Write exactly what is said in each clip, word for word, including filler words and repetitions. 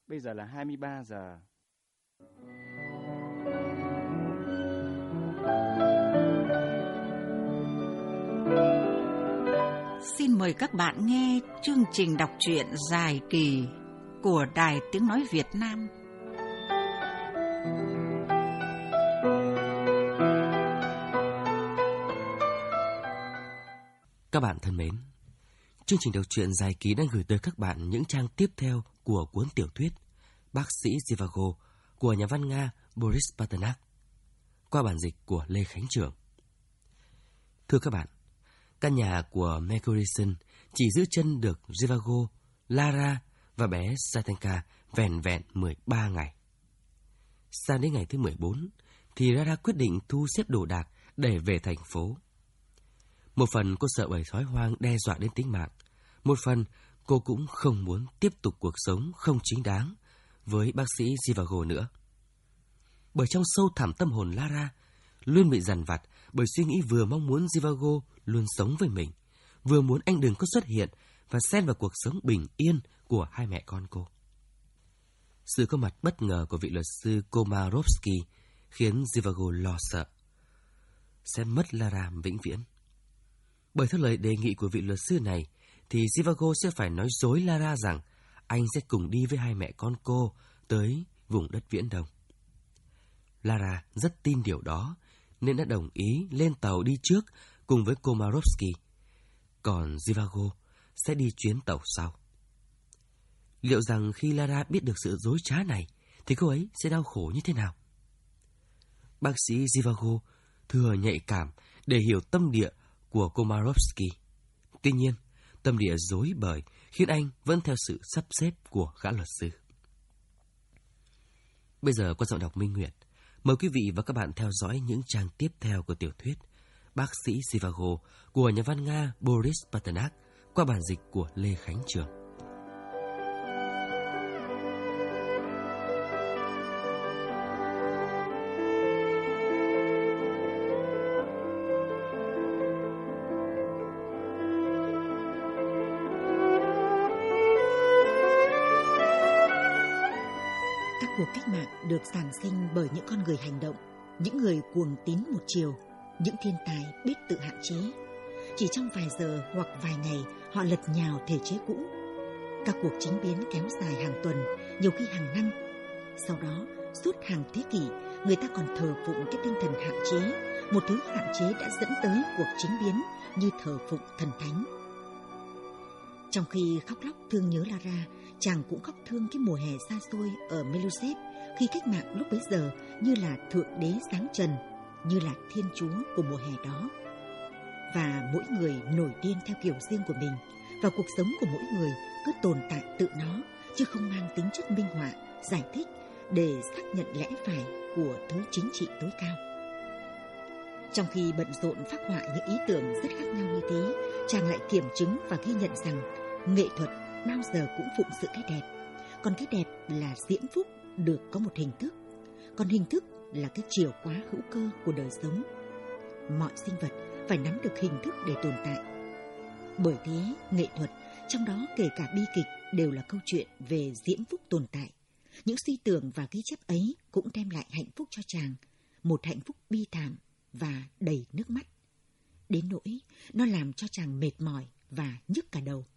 Bây giờ là hai mươi ba giờ. Xin mời các bạn nghe chương trình đọc truyện dài kỳ của Đài Tiếng Nói Việt Nam. Các bạn thân mến, chương trình đọc truyện dài kỳ đang gửi tới các bạn những trang tiếp theo của cuốn tiểu thuyết Bác sĩ Zhivago của nhà văn Nga Boris Pasternak qua bản dịch của Lê Khánh Trường. Thưa các bạn, căn nhà của Mercurison chỉ giữ chân được Zhivago, Lara và bé Satenka vẻn vẹn mười ba ngày. Sang đến ngày thứ mười bốn thì Lara quyết định thu xếp đồ đạc để về thành phố. Một phần cô sợ bầy sói hoang đe dọa đến tính mạng, một phần cô cũng không muốn tiếp tục cuộc sống không chính đáng với bác sĩ Zhivago nữa. Bởi trong sâu thẳm tâm hồn Lara luôn bị dằn vặt bởi suy nghĩ vừa mong muốn Zhivago luôn sống với mình, vừa muốn anh đừng có xuất hiện và xen vào cuộc sống bình yên của hai mẹ con cô. Sự có mặt bất ngờ của vị luật sư Komarovsky khiến Zhivago lo sợ sẽ mất Lara vĩnh viễn. Bởi theo lời đề nghị của vị luật sư này thì Zhivago sẽ phải nói dối Lara rằng anh sẽ cùng đi với hai mẹ con cô tới vùng đất Viễn Đông. Lara rất tin điều đó nên đã đồng ý lên tàu đi trước cùng với Komarovsky, còn Zhivago sẽ đi chuyến tàu sau. Liệu rằng khi Lara biết được sự dối trá này thì cô ấy sẽ đau khổ như thế nào? Bác sĩ Zhivago thừa nhạy cảm để hiểu tâm địa của Komarovsky. Tuy nhiên, tâm địa rối bời khiến anh vẫn theo sự sắp xếp của gã luật sư. Bây giờ qua giọng đọc Minh Nguyệt, mời quý vị và các bạn theo dõi những trang tiếp theo của tiểu thuyết Bác sĩ Zhivago của nhà văn Nga Boris Pasternak qua bản dịch của Lê Khánh Trường. Cuộc cách mạng được sản sinh bởi những con người hành động, những người cuồng tín một chiều, những thiên tài biết tự hạn chế. Chỉ trong vài giờ hoặc vài ngày, họ lật nhào thể chế cũ. Các cuộc chính biến kéo dài hàng tuần, nhiều khi hàng năm. Sau đó, suốt hàng thế kỷ, người ta còn thờ phụng cái tinh thần hạn chế, một thứ hạn chế đã dẫn tới cuộc chính biến như thờ phụng thần thánh. Trong khi khóc lóc thương nhớ Lara, chàng cũng khóc thương cái mùa hè xa xôi ở Melusev, khi cách mạng lúc bấy giờ như là thượng đế giáng trần, như là thiên chúa của mùa hè đó. Và mỗi người nổi điên theo kiểu riêng của mình, và cuộc sống của mỗi người cứ tồn tại tự nó, chứ không mang tính chất minh họa, giải thích để xác nhận lẽ phải của thứ chính trị tối cao. Trong khi bận rộn phác họa những ý tưởng rất khác nhau như thế, chàng lại kiểm chứng và ghi nhận rằng nghệ thuật bao giờ cũng phụng sự cái đẹp. Còn cái đẹp là diễm phúc được có một hình thức, còn hình thức là cái chìa khóa hữu cơ của đời sống. Mọi sinh vật phải nắm được hình thức để tồn tại. Bởi thế, nghệ thuật, trong đó kể cả bi kịch, đều là câu chuyện về diễm phúc tồn tại. Những suy tưởng và ghi chép ấy cũng đem lại hạnh phúc cho chàng, một hạnh phúc bi thảm và đầy nước mắt. Đến nỗi nó làm cho chàng mệt mỏi và nhức cả đầu.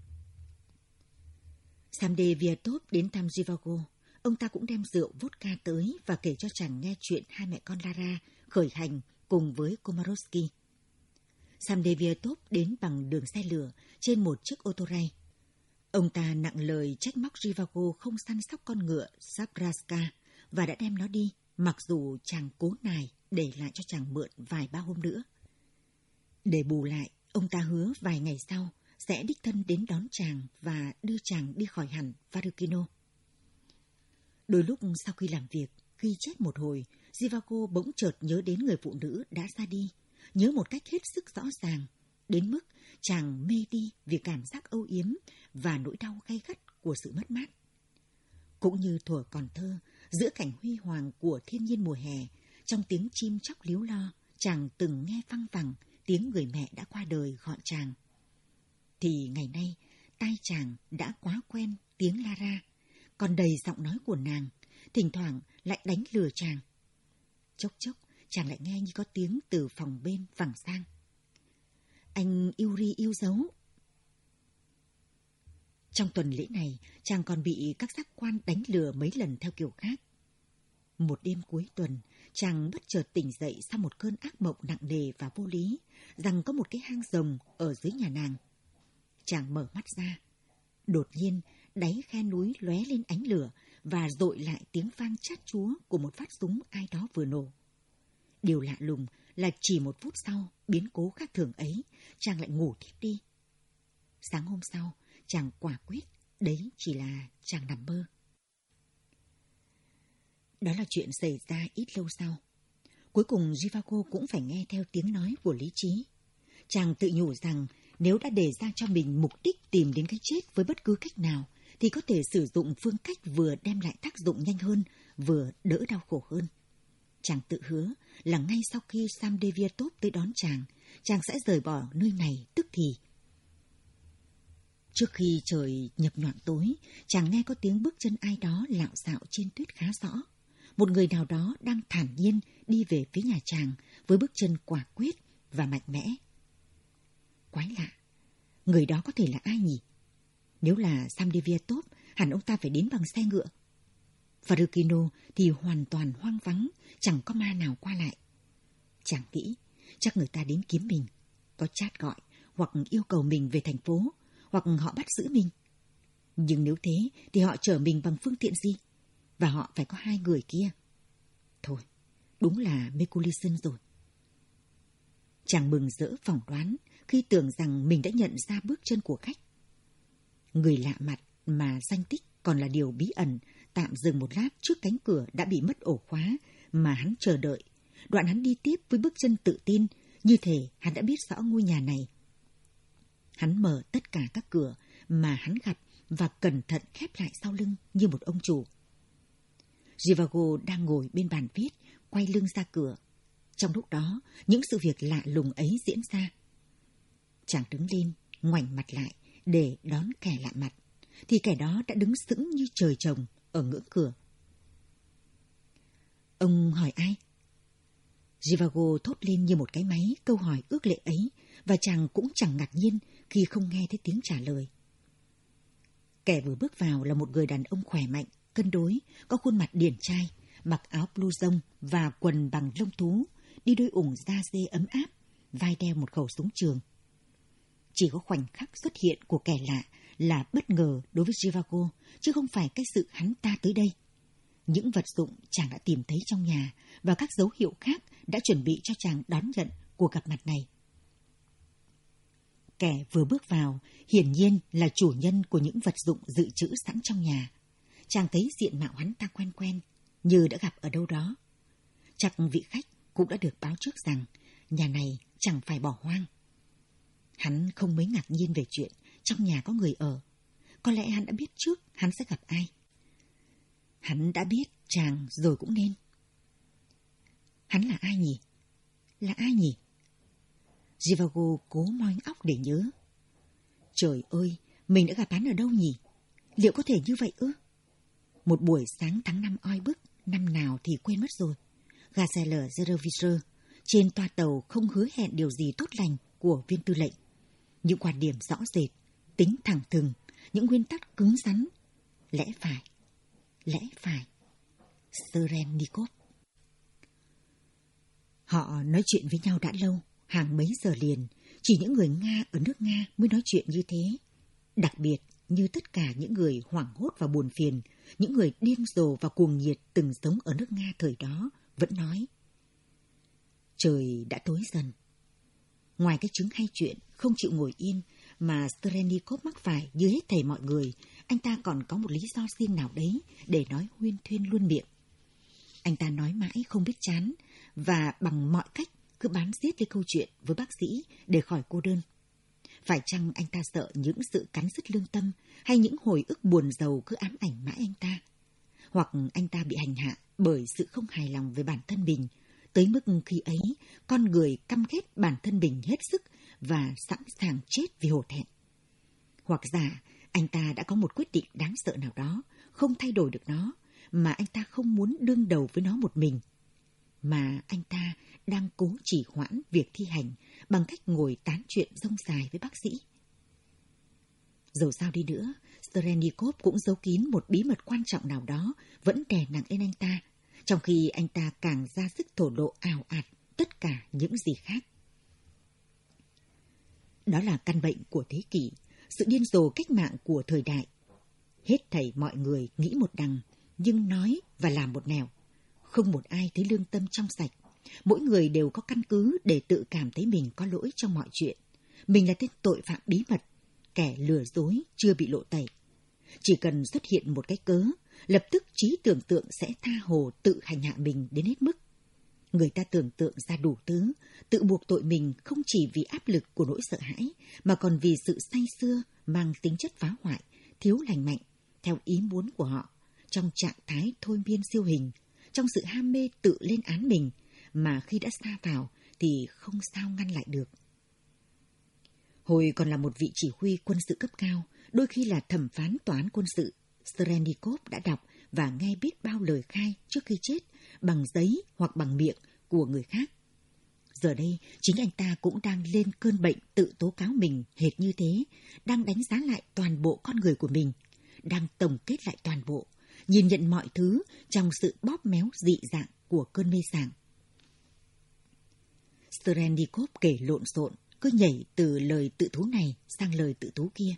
Samde Viatov đến thăm Zhivago. Ông ta cũng đem rượu vodka tới và kể cho chàng nghe chuyện hai mẹ con Lara khởi hành cùng với Komarovsky. Samde Viatov đến bằng đường xe lửa trên một chiếc ô tô ray. Ông ta nặng lời trách móc Zhivago không săn sóc con ngựa Zabraska và đã đem nó đi, mặc dù chàng cố nài để lại cho chàng mượn vài ba hôm nữa. Để bù lại, ông ta hứa vài ngày sau sẽ đích thân đến đón chàng và đưa chàng đi khỏi hẳn Varukino. Đôi lúc sau khi làm việc, ghi chép một hồi, Zhivago bỗng chợt nhớ đến người phụ nữ đã ra đi, nhớ một cách hết sức rõ ràng, đến mức chàng mê đi vì cảm giác âu yếm và nỗi đau gay gắt của sự mất mát. Cũng như thuở còn thơ, giữa cảnh huy hoàng của thiên nhiên mùa hè, trong tiếng chim chóc líu lo, chàng từng nghe văng vẳng tiếng người mẹ đã qua đời gọi chàng. Thì ngày nay, tai chàng đã quá quen tiếng Lara, còn đầy giọng nói của nàng, thỉnh thoảng lại đánh lừa chàng. Chốc chốc, chàng lại nghe như có tiếng từ phòng bên vẳng sang. Anh Yuri yêu dấu. Trong tuần lễ này, chàng còn bị các giác quan đánh lừa mấy lần theo kiểu khác. Một đêm cuối tuần, chàng bất chợt tỉnh dậy sau một cơn ác mộng nặng nề và vô lý, rằng có một cái hang rồng ở dưới nhà nàng. Chàng mở mắt ra. Đột nhiên, đáy khe núi lóe lên ánh lửa và dội lại tiếng vang chát chúa của một phát súng ai đó vừa nổ. Điều lạ lùng là chỉ một phút sau biến cố khác thường ấy, chàng lại ngủ thiếp đi. Sáng hôm sau, chàng quả quyết đấy chỉ là chàng nằm mơ. Đó là chuyện xảy ra ít lâu sau. Cuối cùng Zhivago cũng phải nghe theo tiếng nói của lý trí. Chàng tự nhủ rằng nếu đã đề ra cho mình mục đích tìm đến cái chết với bất cứ cách nào, thì có thể sử dụng phương cách vừa đem lại tác dụng nhanh hơn, vừa đỡ đau khổ hơn. Chàng tự hứa là ngay sau khi Samdeviatov tới đón chàng, chàng sẽ rời bỏ nơi này tức thì. Trước khi trời nhập nhoạng tối, chàng nghe có tiếng bước chân ai đó lạo xạo trên tuyết khá rõ. Một người nào đó đang thản nhiên đi về phía nhà chàng với bước chân quả quyết và mạnh mẽ. Quái lạ, người đó có thể là ai nhỉ? Nếu là Samdeviatov, hẳn ông ta phải đến bằng xe ngựa. Varukino thì hoàn toàn hoang vắng, chẳng có ma nào qua lại. Chàng nghĩ, chắc người ta đến kiếm mình, có chat gọi, hoặc yêu cầu mình về thành phố, hoặc họ bắt giữ mình. Nhưng nếu thế, thì họ chở mình bằng phương tiện gì? Và họ phải có hai người kia. Thôi, đúng là Mikulisin rồi. Chàng mừng rỡ phỏng đoán khi tưởng rằng mình đã nhận ra bước chân của khách. Người lạ mặt mà danh tích còn là điều bí ẩn tạm dừng một lát trước cánh cửa đã bị mất ổ khóa mà hắn chờ đợi. Đoạn hắn đi tiếp với bước chân tự tin, như thể hắn đã biết rõ ngôi nhà này. Hắn mở tất cả các cửa mà hắn gặp và cẩn thận khép lại sau lưng như một ông chủ. Zhivago đang ngồi bên bàn viết, quay lưng ra cửa. Trong lúc đó, những sự việc lạ lùng ấy diễn ra. Chàng đứng lên, ngoảnh mặt lại để đón kẻ lạ mặt, thì kẻ đó đã đứng sững như trời trồng ở ngưỡng cửa. Ông hỏi ai? Zhivago thốt lên như một cái máy câu hỏi ước lệ ấy, và chàng cũng chẳng ngạc nhiên khi không nghe thấy tiếng trả lời. Kẻ vừa bước vào là một người đàn ông khỏe mạnh, cân đối, có khuôn mặt điển trai, mặc áo blouson và quần bằng lông thú, đi đôi ủng da dê ấm áp, vai đeo một khẩu súng trường. Chỉ có khoảnh khắc xuất hiện của kẻ lạ là bất ngờ đối với Zhivago, chứ không phải cái sự hắn ta tới đây. Những vật dụng chàng đã tìm thấy trong nhà và các dấu hiệu khác đã chuẩn bị cho chàng đón nhận cuộc gặp mặt này. Kẻ vừa bước vào hiển nhiên là chủ nhân của những vật dụng dự trữ sẵn trong nhà. Chàng thấy diện mạo hắn ta quen quen, như đã gặp ở đâu đó. Chắc vị khách cũng đã được báo trước rằng nhà này chẳng phải bỏ hoang. Hắn không mấy ngạc nhiên về chuyện trong nhà có người ở. Có lẽ hắn đã biết trước hắn sẽ gặp ai. Hắn đã biết chàng rồi cũng nên. Hắn là ai nhỉ? Là ai nhỉ? Zhivago cố moi óc để nhớ. Trời ơi, mình đã gặp hắn ở đâu nhỉ? Liệu có thể như vậy ư? Một buổi sáng tháng năm oi bức, năm nào thì quên mất rồi. Gazelle Zeroviser, trên toa tàu không hứa hẹn điều gì tốt lành của viên tư lệnh. Những quan điểm rõ rệt, tính thẳng thừng, những nguyên tắc cứng rắn. Lẽ phải, lẽ phải. Serennikov. Họ nói chuyện với nhau đã lâu, hàng mấy giờ liền. Chỉ những người Nga ở nước Nga mới nói chuyện như thế. Đặc biệt như tất cả những người hoảng hốt và buồn phiền, những người điên rồ và cuồng nhiệt từng sống ở nước Nga thời đó vẫn nói. Trời đã tối dần. Ngoài cái chứng hay chuyện, không chịu ngồi yên mà Serennikov mắc phải như hết thảy mọi người, anh ta còn có một lý do riêng nào đấy để nói huyên thuyên luôn miệng. Anh ta nói mãi không biết chán và bằng mọi cách cứ bám giết lấy câu chuyện với bác sĩ để khỏi cô đơn. Phải chăng anh ta sợ những sự cắn rứt lương tâm hay những hồi ức buồn rầu cứ ám ảnh mãi anh ta? Hoặc anh ta bị hành hạ bởi sự không hài lòng về bản thân mình, tới mức khi ấy con người căm ghét bản thân mình hết sức và sẵn sàng chết vì hổ thẹn. Hoặc giả anh ta đã có một quyết định đáng sợ nào đó, không thay đổi được nó, mà anh ta không muốn đương đầu với nó một mình, mà anh ta đang cố trì hoãn việc thi hành bằng cách ngồi tán chuyện rông dài với bác sĩ. Dẫu sao đi nữa, Strennikov cũng giấu kín một bí mật quan trọng nào đó vẫn đè nặng lên anh ta, trong khi anh ta càng ra sức thổ lộ ào ạt tất cả những gì khác. Đó là căn bệnh của thế kỷ, sự điên rồ cách mạng của thời đại. Hết thảy mọi người nghĩ một đằng, nhưng nói và làm một nẻo. Không một ai thấy lương tâm trong sạch. Mỗi người đều có căn cứ để tự cảm thấy mình có lỗi trong mọi chuyện. Mình là tên tội phạm bí mật, kẻ lừa dối chưa bị lộ tẩy. Chỉ cần xuất hiện một cái cớ, lập tức trí tưởng tượng sẽ tha hồ tự hành hạ mình đến hết mức. Người ta tưởng tượng ra đủ thứ, tự buộc tội mình không chỉ vì áp lực của nỗi sợ hãi, mà còn vì sự say sưa mang tính chất phá hoại, thiếu lành mạnh, theo ý muốn của họ, trong trạng thái thôi miên siêu hình, trong sự ham mê tự lên án mình, mà khi đã sa vào thì không sao ngăn lại được. Hồi còn là một vị chỉ huy quân sự cấp cao, đôi khi là thẩm phán tòa án quân sự, Strennikov đã đọc và nghe biết bao lời khai trước khi chết, bằng giấy hoặc bằng miệng của người khác. Giờ đây, chính anh ta cũng đang lên cơn bệnh tự tố cáo mình hệt như thế, đang đánh giá lại toàn bộ con người của mình, đang tổng kết lại toàn bộ, nhìn nhận mọi thứ trong sự bóp méo dị dạng của cơn mê sảng. Strennikov kể lộn xộn, cứ nhảy từ lời tự thú này sang lời tự thú kia.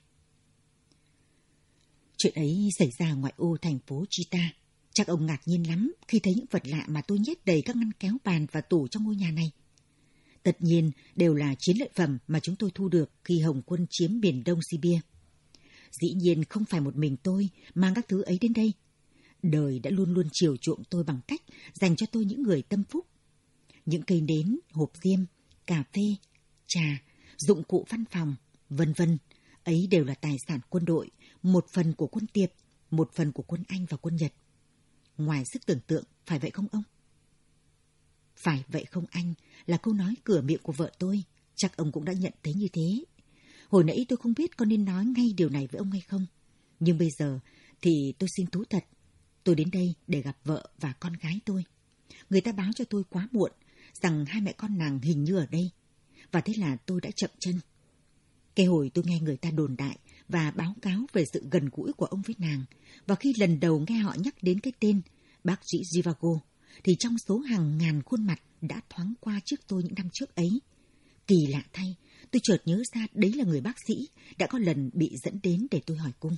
Chuyện ấy xảy ra ngoại ô thành phố Chita. Chắc ông ngạc nhiên lắm khi thấy những vật lạ mà tôi nhét đầy các ngăn kéo bàn và tủ trong ngôi nhà này. Tất nhiên đều là chiến lợi phẩm mà chúng tôi thu được khi Hồng quân chiếm miền Đông Sibia. Dĩ nhiên không phải một mình tôi mang các thứ ấy đến đây. Đời đã luôn luôn chiều chuộng tôi bằng cách dành cho tôi những người tâm phúc. Những cây nến, hộp diêm, cà phê, trà, dụng cụ văn phòng, vân vân, ấy đều là tài sản quân đội, một phần của quân Tiệp, một phần của quân Anh và quân Nhật. Ngoài sức tưởng tượng, phải vậy không ông? Phải vậy không anh, là câu nói cửa miệng của vợ tôi, chắc ông cũng đã nhận thấy như thế. Hồi nãy tôi không biết có nên nói ngay điều này với ông hay không, nhưng bây giờ thì tôi xin thú thật, tôi đến đây để gặp vợ và con gái tôi. Người ta báo cho tôi quá muộn rằng hai mẹ con nàng hình như ở đây, và thế là tôi đã chậm chân. Cái hồi tôi nghe người ta đồn đại và báo cáo về sự gần gũi của ông với nàng, và khi lần đầu nghe họ nhắc đến cái tên bác sĩ Zhivago, thì trong số hàng ngàn khuôn mặt đã thoáng qua trước tôi những năm trước ấy. Kỳ lạ thay, tôi chợt nhớ ra đấy là người bác sĩ đã có lần bị dẫn đến để tôi hỏi cung.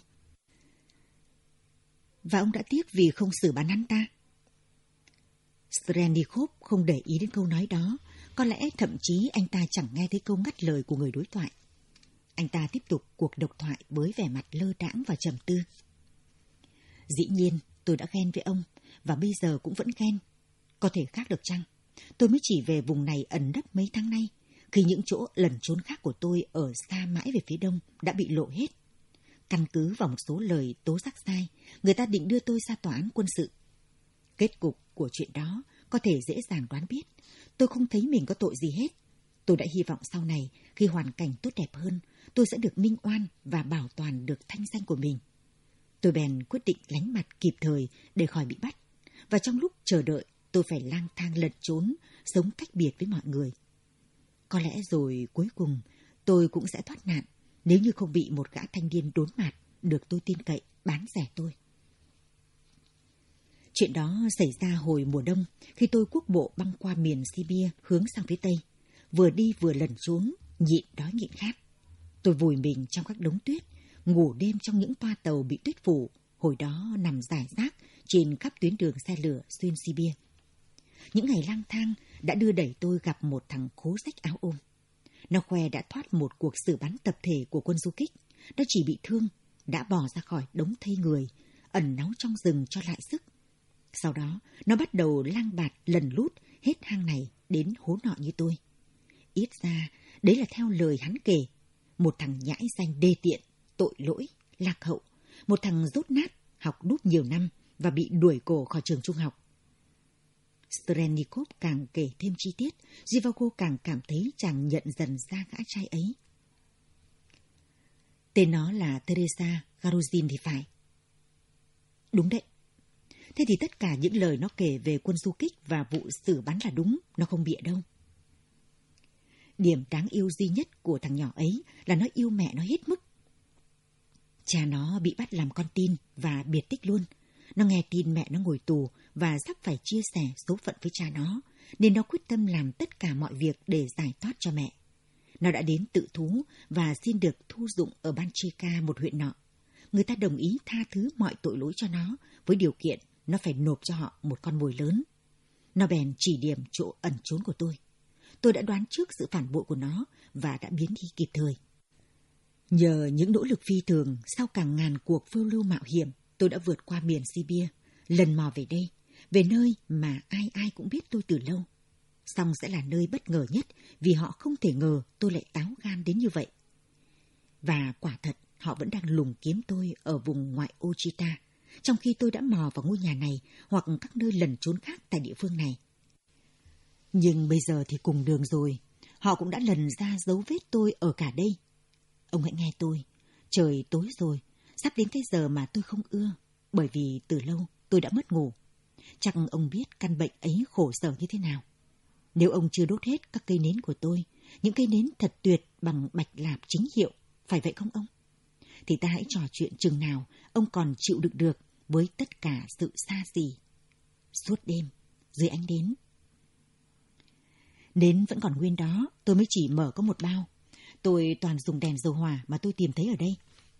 Và ông đã tiếc vì không xử bắn hắn ta? Strennikov không để ý đến câu nói đó, có lẽ thậm chí anh ta chẳng nghe thấy câu ngắt lời của người đối thoại. Anh ta tiếp tục cuộc độc thoại với vẻ mặt lơ đãng và trầm tư. Dĩ nhiên, tôi đã ghen với ông, và bây giờ cũng vẫn ghen. Có thể khác được chăng? Tôi mới chỉ về vùng này ẩn nấp mấy tháng nay, khi những chỗ lẩn trốn khác của tôi ở xa mãi về phía đông đã bị lộ hết. Căn cứ vào một số lời tố giác sai, người ta định đưa tôi ra tòa án quân sự. Kết cục của chuyện đó có thể dễ dàng đoán biết. Tôi không thấy mình có tội gì hết. Tôi đã hy vọng sau này, khi hoàn cảnh tốt đẹp hơn, tôi sẽ được minh oan và bảo toàn được thanh danh của mình. Tôi bèn quyết định lánh mặt kịp thời để khỏi bị bắt. Và trong lúc chờ đợi, tôi phải lang thang lẩn trốn, sống cách biệt với mọi người. Có lẽ rồi cuối cùng tôi cũng sẽ thoát nạn nếu như không bị một gã thanh niên đốn mạt được tôi tin cậy bán rẻ tôi. Chuyện đó xảy ra hồi mùa đông khi tôi quốc bộ băng qua miền Sibia hướng sang phía Tây. Vừa đi vừa lẩn trốn, nhịn đói nhịn khát. Tôi vùi mình trong các đống tuyết, ngủ đêm trong những toa tàu bị tuyết phủ, hồi đó nằm rải rác trên khắp tuyến đường xe lửa xuyên Sibia. Những ngày lang thang đã đưa đẩy tôi gặp một thằng khố rách áo ôm. Nó khoe đã thoát một cuộc xử bắn tập thể của quân du kích. Nó chỉ bị thương, đã bò ra khỏi đống thây người, ẩn náu trong rừng cho lại sức. Sau đó, nó bắt đầu lang bạt lần lút hết hang này đến hố nọ như tôi. Ít ra, đấy là theo lời hắn kể. Một thằng nhãi danh đê tiện, tội lỗi, lạc hậu. Một thằng dốt nát, học đúp nhiều năm và bị đuổi cổ khỏi trường trung học. Strennikov càng kể thêm chi tiết, Zhivago càng cảm thấy chàng nhận dần ra gã trai ấy. Tên nó là Teresa Garuzin thì phải. Đúng đấy. Thế thì tất cả những lời nó kể về quân du kích và vụ xử bắn là đúng, nó không bịa đâu. Điểm đáng yêu duy nhất của thằng nhỏ ấy là nó yêu mẹ nó hết mức. Cha nó bị bắt làm con tin và biệt tích luôn. Nó nghe tin mẹ nó ngồi tù và sắp phải chia sẻ số phận với cha nó, nên nó quyết tâm làm tất cả mọi việc để giải thoát cho mẹ. Nó đã đến tự thú và xin được thu dụng ở Banchika, một huyện nọ. Người ta đồng ý tha thứ mọi tội lỗi cho nó, với điều kiện nó phải nộp cho họ một con mồi lớn. Nó bèn chỉ điểm chỗ ẩn trốn của tôi. Tôi đã đoán trước sự phản bội của nó và đã biến đi kịp thời. Nhờ những nỗ lực phi thường, sau cả ngàn cuộc phiêu lưu mạo hiểm, tôi đã vượt qua miền Sibia, lần mò về đây, về nơi mà ai ai cũng biết tôi từ lâu. Song sẽ là nơi bất ngờ nhất vì họ không thể ngờ tôi lại táo gan đến như vậy. Và quả thật, họ vẫn đang lùng kiếm tôi ở vùng ngoại ô Chita, trong khi tôi đã mò vào ngôi nhà này hoặc các nơi lẩn trốn khác tại địa phương này. Nhưng bây giờ thì cùng đường rồi, họ cũng đã lần ra dấu vết tôi ở cả đây. Ông hãy nghe tôi, trời tối rồi, sắp đến cái giờ mà tôi không ưa, bởi vì từ lâu tôi đã mất ngủ. Chắc ông biết căn bệnh ấy khổ sở như thế nào. Nếu ông chưa đốt hết các cây nến của tôi, những cây nến thật tuyệt bằng bạch lạp chính hiệu, phải vậy không ông? Thì ta hãy trò chuyện chừng nào ông còn chịu đựng được với tất cả sự xa xỉ. Suốt đêm, dưới ánh nến. Nến vẫn còn nguyên đó, tôi mới chỉ mở có một bao. Tôi toàn dùng đèn dầu hỏa mà tôi tìm thấy ở đây.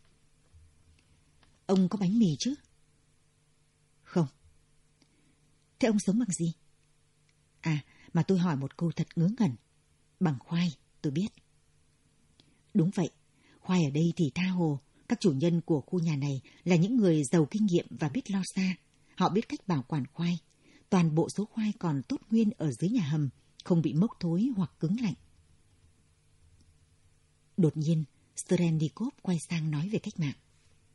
Ông có bánh mì chứ? Không. Thế ông sống bằng gì? À, mà tôi hỏi một câu thật ngớ ngẩn. Bằng khoai, tôi biết. Đúng vậy, khoai ở đây thì tha hồ. Các chủ nhân của khu nhà này là những người giàu kinh nghiệm và biết lo xa. Họ biết cách bảo quản khoai. Toàn bộ số khoai còn tốt nguyên ở dưới nhà hầm, không bị mốc thối hoặc cứng lạnh. Đột nhiên, Strelnikov quay sang nói về cách mạng.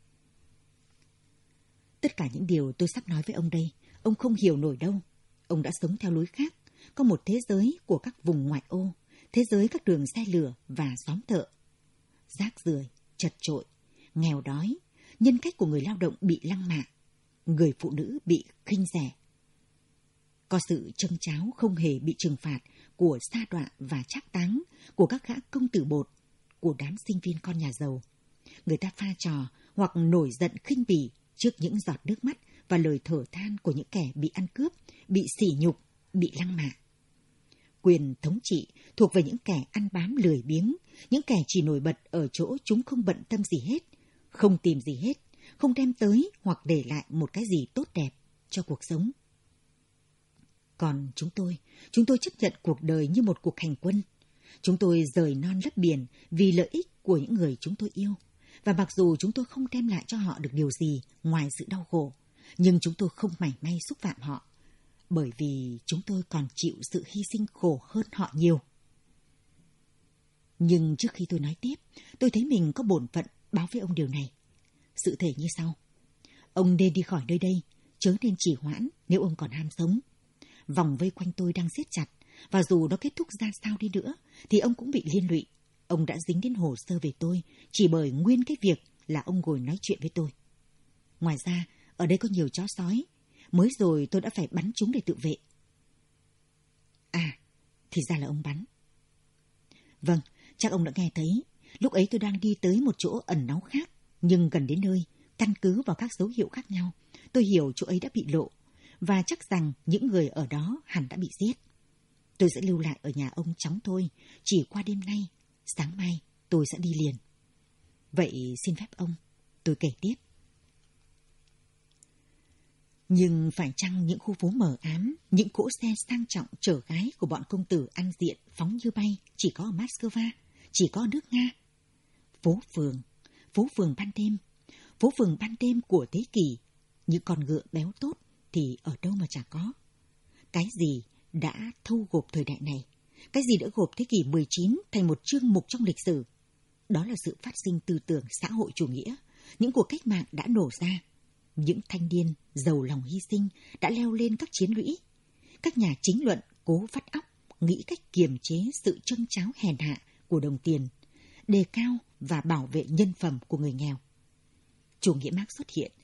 Tất cả những điều tôi sắp nói với ông đây, ông không hiểu nổi đâu. Ông đã sống theo lối khác, có một thế giới của các vùng ngoại ô, thế giới các đường xe lửa và xóm thợ. Rác rưởi, chật chội, nghèo đói, nhân cách của người lao động bị lăng mạ, người phụ nữ bị khinh rẻ. Có sự châng cháo không hề bị trừng phạt của sa đọa và trác táng, của các gã công tử bột, của đám sinh viên con nhà giàu. Người ta pha trò hoặc nổi giận khinh bỉ trước những giọt nước mắt và lời thở than của những kẻ bị ăn cướp, bị sỉ nhục, bị lăng mạ. Quyền thống trị thuộc về những kẻ ăn bám lười biếng, những kẻ chỉ nổi bật ở chỗ chúng không bận tâm gì hết, không tìm gì hết, không đem tới hoặc để lại một cái gì tốt đẹp cho cuộc sống. Còn chúng tôi, chúng tôi chấp nhận cuộc đời như một cuộc hành quân. Chúng tôi rời non lấp biển vì lợi ích của những người chúng tôi yêu. Và mặc dù chúng tôi không đem lại cho họ được điều gì ngoài sự đau khổ, nhưng chúng tôi không mảy may xúc phạm họ, bởi vì chúng tôi còn chịu sự hy sinh khổ hơn họ nhiều. Nhưng trước khi tôi nói tiếp, tôi thấy mình có bổn phận báo với ông điều này. Sự thể như sau. Ông nên đi khỏi nơi đây, chớ nên trì hoãn nếu ông còn ham sống. Vòng vây quanh tôi đang siết chặt, và dù nó kết thúc ra sao đi nữa, thì ông cũng bị liên lụy. Ông đã dính đến hồ sơ về tôi, chỉ bởi nguyên cái việc là ông ngồi nói chuyện với tôi. Ngoài ra, ở đây có nhiều chó sói. Mới rồi tôi đã phải bắn chúng để tự vệ. À, thì ra là ông bắn. Vâng, chắc ông đã nghe thấy. Lúc ấy tôi đang đi tới một chỗ ẩn náu khác, nhưng gần đến nơi, căn cứ vào các dấu hiệu khác nhau, tôi hiểu chỗ ấy đã bị lộ, và chắc rằng những người ở đó hẳn đã bị giết. Tôi sẽ lưu lại ở nhà ông chóng thôi, chỉ qua đêm nay, sáng mai tôi sẽ đi liền. Vậy xin phép ông, tôi kể tiếp. Nhưng phải chăng những khu phố mờ ám, những cỗ xe sang trọng chở gái của bọn công tử ăn diện phóng như bay chỉ có ở Moscow, chỉ có ở nước Nga? Phố phường, phố phường ban đêm, phố phường ban đêm của thế kỷ, những con ngựa béo tốt thì ở đâu mà chả có. Cái gì đã thâu gộp thời đại này? Cái gì đã gộp thế kỷ mười chín thành một chương mục trong lịch sử? Đó là sự phát sinh tư tưởng xã hội chủ nghĩa, những cuộc cách mạng đã nổ ra. Những thanh niên giàu lòng hy sinh đã leo lên các chiến lũy. Các nhà chính luận cố vắt óc, nghĩ cách kiềm chế sự trâng tráo hèn hạ của đồng tiền, đề cao và bảo vệ nhân phẩm của người nghèo. Chủ nghĩa Mác xuất hiện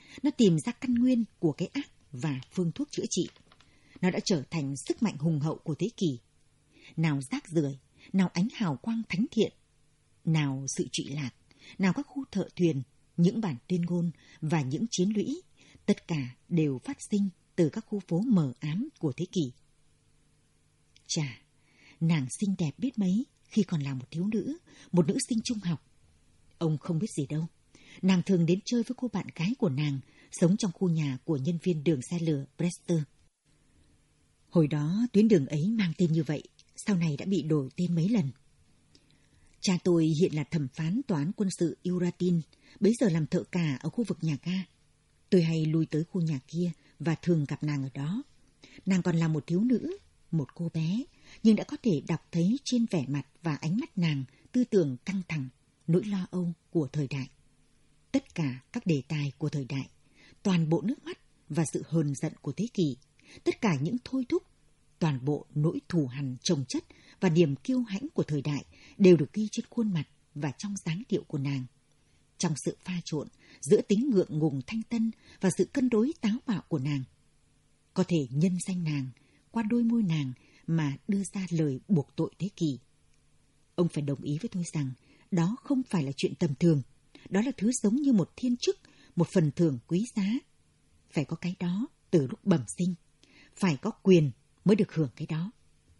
Nó tìm ra căn nguyên của cái ác và phương thuốc chữa trị. Nó đã trở thành sức mạnh hùng hậu của thế kỷ. Nào rác rưởi, nào ánh hào quang thánh thiện, nào sự trụy lạc, nào các khu thợ thuyền, những bản tuyên ngôn và những chiến lũy, tất cả đều phát sinh từ các khu phố mờ ám của thế kỷ. Chà, nàng xinh đẹp biết mấy khi còn là một thiếu nữ, một nữ sinh trung học. Ông không biết gì đâu. Nàng thường đến chơi với cô bạn gái của nàng, sống trong khu nhà của nhân viên đường xe lửa Brewster. Hồi đó tuyến đường ấy mang tên như vậy, sau này đã bị đổi tên mấy lần. Cha tôi hiện là thẩm phán tòa án quân sự Euratin, bấy giờ làm thợ cả ở khu vực nhà ga. Tôi hay lui tới khu nhà kia và thường gặp nàng ở đó. Nàng còn là một thiếu nữ, một cô bé, nhưng đã có thể đọc thấy trên vẻ mặt và ánh mắt nàng tư tưởng căng thẳng, nỗi lo âu của thời đại. Tất cả các đề tài của thời đại, toàn bộ nước mắt và sự hờn giận của thế kỷ, tất cả những thôi thúc, toàn bộ nỗi thù hằn chồng chất và niềm kiêu hãnh của thời đại đều được ghi trên khuôn mặt và trong dáng điệu của nàng. Trong sự pha trộn giữa tính ngượng ngùng thanh tân và sự cân đối táo bạo của nàng. Có thể nhân danh nàng, qua đôi môi nàng mà đưa ra lời buộc tội thế kỷ. Ông phải đồng ý với tôi rằng đó không phải là chuyện tầm thường. Đó là thứ giống như một thiên chức, một phần thưởng quý giá. Phải có cái đó từ lúc bẩm sinh. Phải có quyền mới được hưởng cái đó.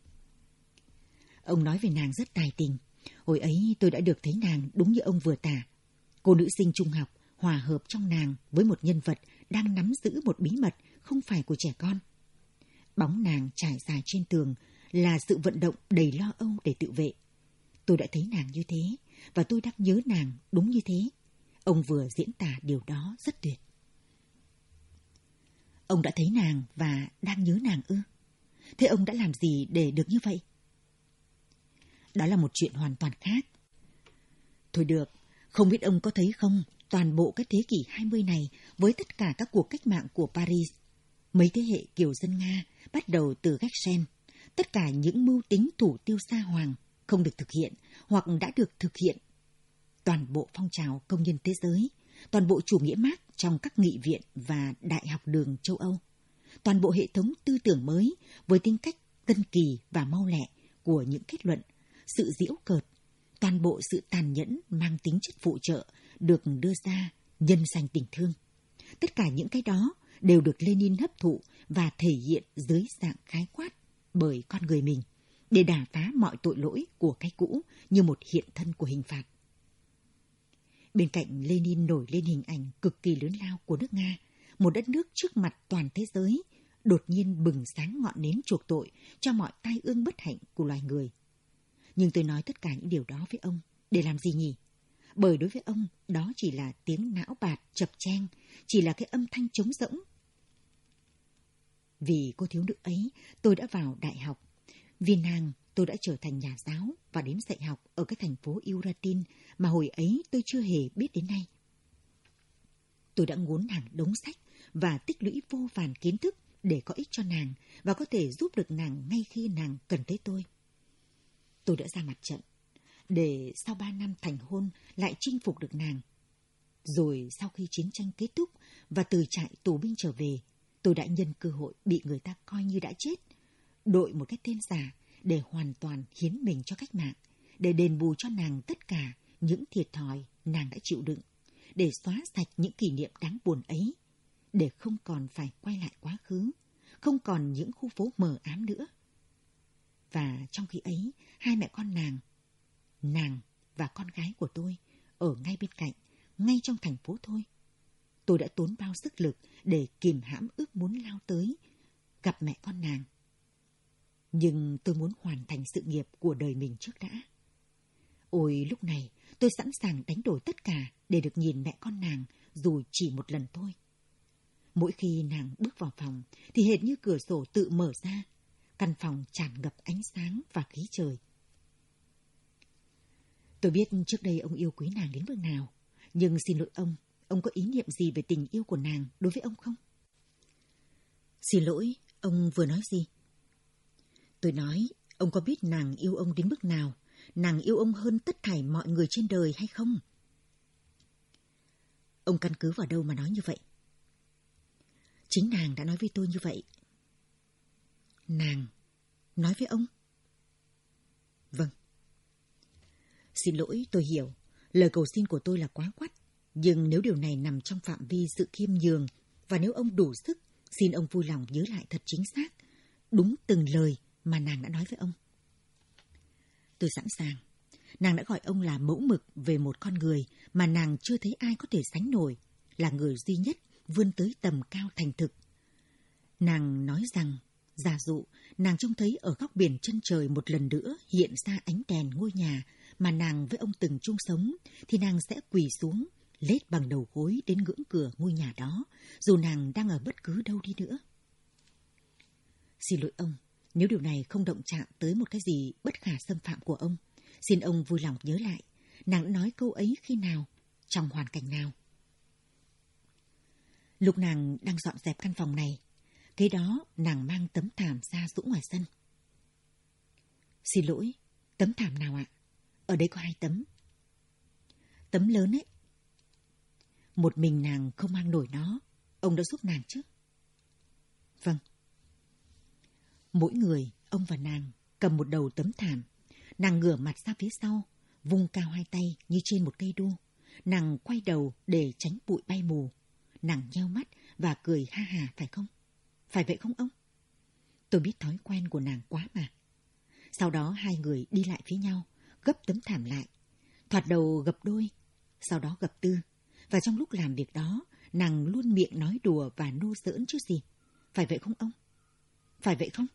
Ông nói về nàng rất tài tình. Hồi ấy tôi đã được thấy nàng đúng như ông vừa tả. Cô nữ sinh trung học hòa hợp trong nàng với một nhân vật đang nắm giữ một bí mật không phải của trẻ con. Bóng nàng trải dài trên tường là sự vận động đầy lo âu để tự vệ. Tôi đã thấy nàng như thế, và tôi đang nhớ nàng đúng như thế. Ông vừa diễn tả điều đó rất tuyệt. Ông đã thấy nàng và đang nhớ nàng ư? Thế ông đã làm gì để được như vậy? Đó là một chuyện hoàn toàn khác. Thôi được, không biết ông có thấy không, toàn bộ cái thế kỷ hai mươi này với tất cả các cuộc cách mạng của Paris, mấy thế hệ kiều dân Nga bắt đầu từ Gachet, tất cả những mưu tính thủ tiêu sa hoàng không được thực hiện hoặc đã được thực hiện. Toàn bộ phong trào công nhân thế giới, toàn bộ chủ nghĩa Mác trong các nghị viện và đại học đường châu Âu, toàn bộ hệ thống tư tưởng mới với tính cách tân kỳ và mau lẹ của những kết luận, sự giễu cợt, toàn bộ sự tàn nhẫn mang tính chất phụ trợ được đưa ra nhân danh tình thương. Tất cả những cái đó đều được Lenin hấp thụ và thể hiện dưới dạng khái quát bởi con người mình để đả phá mọi tội lỗi của cái cũ như một hiện thân của hình phạt. Bên cạnh Lenin nổi lên hình ảnh cực kỳ lớn lao của nước Nga, một đất nước trước mặt toàn thế giới, đột nhiên bừng sáng ngọn nến chuộc tội cho mọi tai ương bất hạnh của loài người. Nhưng tôi nói tất cả những điều đó với ông để làm gì nhỉ? Bởi đối với ông, đó chỉ là tiếng não bạt chập cheng, chỉ là cái âm thanh trống rỗng. Vì cô thiếu nữ ấy, tôi đã vào đại học. Vì nàng, tôi đã trở thành nhà giáo và đến dạy học ở cái thành phố Euratin mà hồi ấy tôi chưa hề biết đến nay. Tôi đã ngốn hàng đống sách và tích lũy vô vàn kiến thức để có ích cho nàng và có thể giúp được nàng ngay khi nàng cần tới tôi. Tôi đã ra mặt trận để sau ba năm thành hôn lại chinh phục được nàng. Rồi sau khi chiến tranh kết thúc và từ trại tù binh trở về, tôi đã nhân cơ hội bị người ta coi như đã chết, đội một cái tên giả để hoàn toàn hiến mình cho cách mạng, để đền bù cho nàng tất cả những thiệt thòi nàng đã chịu đựng, để xóa sạch những kỷ niệm đáng buồn ấy, để không còn phải quay lại quá khứ, không còn những khu phố mờ ám nữa. Và trong khi ấy, hai mẹ con nàng, nàng và con gái của tôi, ở ngay bên cạnh, ngay trong thành phố thôi. Tôi đã tốn bao sức lực để kìm hãm ước muốn lao tới, gặp mẹ con nàng. Nhưng tôi muốn hoàn thành sự nghiệp của đời mình trước đã. Ôi lúc này, tôi sẵn sàng đánh đổi tất cả để được nhìn mẹ con nàng dù chỉ một lần thôi. Mỗi khi nàng bước vào phòng thì hệt như cửa sổ tự mở ra, căn phòng tràn ngập ánh sáng và khí trời. Tôi biết trước đây ông yêu quý nàng đến mức nào, nhưng xin lỗi ông, ông có ý niệm gì về tình yêu của nàng đối với ông không? Xin lỗi, ông vừa nói gì? Tôi nói, ông có biết nàng yêu ông đến mức nào, nàng yêu ông hơn tất thảy mọi người trên đời hay không? Ông căn cứ vào đâu mà nói như vậy? Chính nàng đã nói với tôi như vậy. Nàng nói với ông? Vâng. Xin lỗi, tôi hiểu. Lời cầu xin của tôi là quá quắt. Nhưng nếu điều này nằm trong phạm vi sự khiêm nhường, và nếu ông đủ sức, xin ông vui lòng nhớ lại thật chính xác, đúng từng lời mà nàng đã nói với ông. Tôi sẵn sàng. Nàng đã gọi ông là mẫu mực về một con người mà nàng chưa thấy ai có thể sánh nổi, là người duy nhất vươn tới tầm cao thành thực. Nàng nói rằng, giả dụ, nàng trông thấy ở góc biển chân trời một lần nữa hiện ra ánh đèn ngôi nhà mà nàng với ông từng chung sống, thì nàng sẽ quỳ xuống, lết bằng đầu gối đến ngưỡng cửa ngôi nhà đó, dù nàng đang ở bất cứ đâu đi nữa. Xin lỗi ông, nếu điều này không động chạm tới một cái gì bất khả xâm phạm của ông, xin ông vui lòng nhớ lại, nàng đã nói câu ấy khi nào, trong hoàn cảnh nào. Lúc nàng đang dọn dẹp căn phòng này, kế đó nàng mang tấm thảm ra rũ ngoài sân. Xin lỗi, tấm thảm nào ạ? Ở đây có hai tấm. Tấm lớn ấy. Một mình nàng không mang nổi nó, ông đã giúp nàng chứ? Vâng. Mỗi người, ông và nàng, cầm một đầu tấm thảm. Nàng ngửa mặt ra phía sau, vung cao hai tay như trên một cây đu. Nàng quay đầu để tránh bụi bay mù. Nàng nheo mắt và cười ha hà, phải không? Phải vậy không ông? Tôi biết thói quen của nàng quá mà. Sau đó hai người đi lại phía nhau, gấp tấm thảm lại. Thoạt đầu gập đôi, sau đó gập tư. Và trong lúc làm việc đó, nàng luôn miệng nói đùa và nô giỡn chứ gì. Phải vậy không ông? Phải vậy không?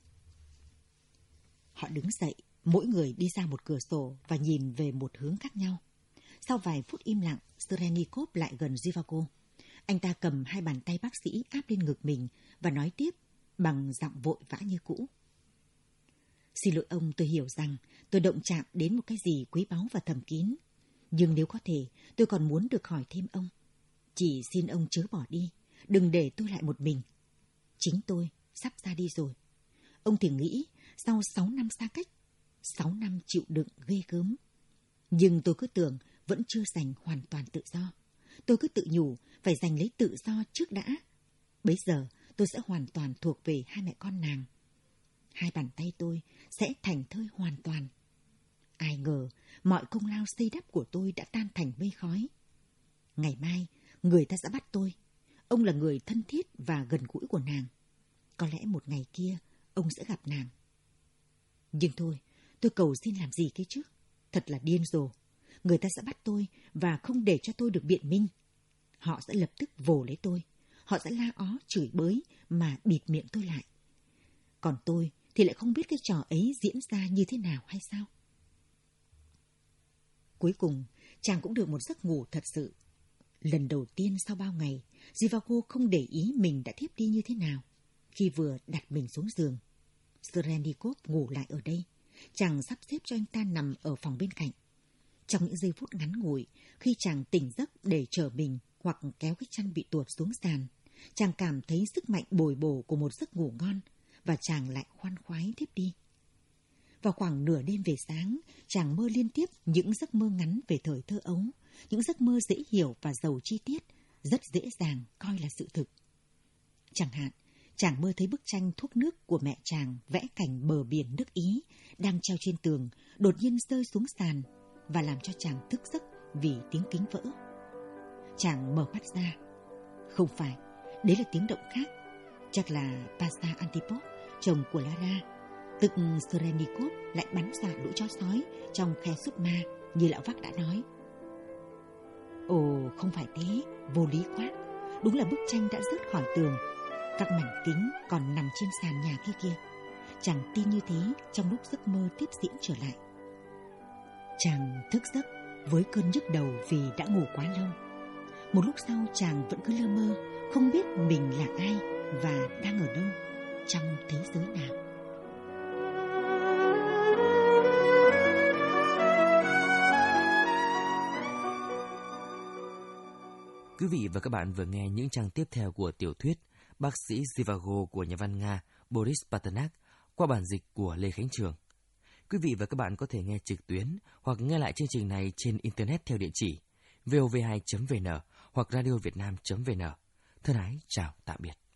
Họ đứng dậy, mỗi người đi ra một cửa sổ và nhìn về một hướng khác nhau. Sau vài phút im lặng, Serenikov lại gần Zhivago. Anh ta cầm hai bàn tay bác sĩ áp lên ngực mình và nói tiếp bằng giọng vội vã như cũ. Xin lỗi ông, tôi hiểu rằng tôi động chạm đến một cái gì quý báu và thầm kín. Nhưng nếu có thể, tôi còn muốn được hỏi thêm ông. Chỉ xin ông chớ bỏ đi, đừng để tôi lại một mình. Chính tôi sắp ra đi rồi. Ông thì nghĩ sau sáu năm xa cách, sáu năm chịu đựng ghê gớm. Nhưng tôi cứ tưởng vẫn chưa giành hoàn toàn tự do. Tôi cứ tự nhủ phải giành lấy tự do trước đã. Bấy giờ tôi sẽ hoàn toàn thuộc về hai mẹ con nàng. Hai bàn tay tôi sẽ thành thơi hoàn toàn. Ai ngờ mọi công lao xây đắp của tôi đã tan thành mây khói. Ngày mai người ta sẽ bắt tôi. Ông là người thân thiết và gần gũi của nàng. Có lẽ một ngày kia ông sẽ gặp nàng. Nhưng thôi, tôi cầu xin làm gì cái chứ? Thật là điên rồ. Người ta sẽ bắt tôi và không để cho tôi được biện minh. Họ sẽ lập tức vồ lấy tôi. Họ sẽ la ó, chửi bới mà bịt miệng tôi lại. Còn tôi thì lại không biết cái trò ấy diễn ra như thế nào hay sao? Cuối cùng, chàng cũng được một giấc ngủ thật sự. Lần đầu tiên sau bao ngày, Zhivago không để ý mình đã thiếp đi như thế nào. Khi vừa đặt mình xuống giường, Serenikov ngủ lại ở đây. Chàng sắp xếp cho anh ta nằm ở phòng bên cạnh. Trong những giây phút ngắn ngủi, khi chàng tỉnh giấc để trở mình hoặc kéo cái chăn bị tuột xuống sàn, chàng cảm thấy sức mạnh bồi bổ của một giấc ngủ ngon và chàng lại khoan khoái thiếp đi. Vào khoảng nửa đêm về sáng, chàng mơ liên tiếp những giấc mơ ngắn về thời thơ ấu, những giấc mơ dễ hiểu và giàu chi tiết, rất dễ dàng coi là sự thực. Chẳng hạn, chàng mơ thấy bức tranh thuốc nước của mẹ chàng vẽ cảnh bờ biển nước Ý đang treo trên tường, đột nhiên rơi xuống sàn và làm cho chàng thức giấc vì tiếng kính vỡ. Chàng mở mắt ra. Không phải, đấy là tiếng động khác. Chắc là Pasha Antipov, chồng của Lara, tức Serenikov, lại bắn dọa lũ chó sói trong khe súp ma như lão Vác đã nói. Ồ, không phải thế, vô lý quá. Đúng là bức tranh đã rớt khỏi tường. Các mảnh kính còn nằm trên sàn nhà kia kia. Chàng tin như thế trong lúc giấc mơ tiếp diễn trở lại. Chàng thức giấc với cơn nhức đầu vì đã ngủ quá lâu. Một lúc sau chàng vẫn cứ lơ mơ, không biết mình là ai và đang ở đâu, trong thế giới nào. Quý vị và các bạn vừa nghe những trang tiếp theo của tiểu thuyết Bác sĩ Zhivago của nhà văn Nga Boris Pasternak qua bản dịch của Lê Khánh Trường. Quý vị và các bạn có thể nghe trực tuyến hoặc nghe lại chương trình này trên Internet theo địa chỉ vov hai chấm vn hoặc radiovietnam chấm vn. Thân ái chào tạm biệt.